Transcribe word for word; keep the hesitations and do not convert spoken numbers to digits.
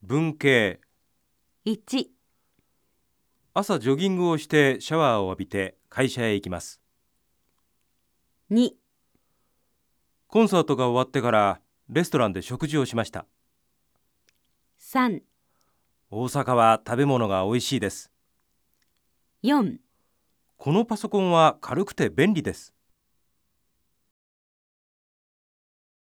文系。 いち、 朝ジョギングをしてシャワーを浴びて会社へ行きます。 に、 コンサートが終わってからレストランで食事をしました。 さん、 大阪は食べ物が美味しいです。 よん、 このパソコンは軽くて便利です。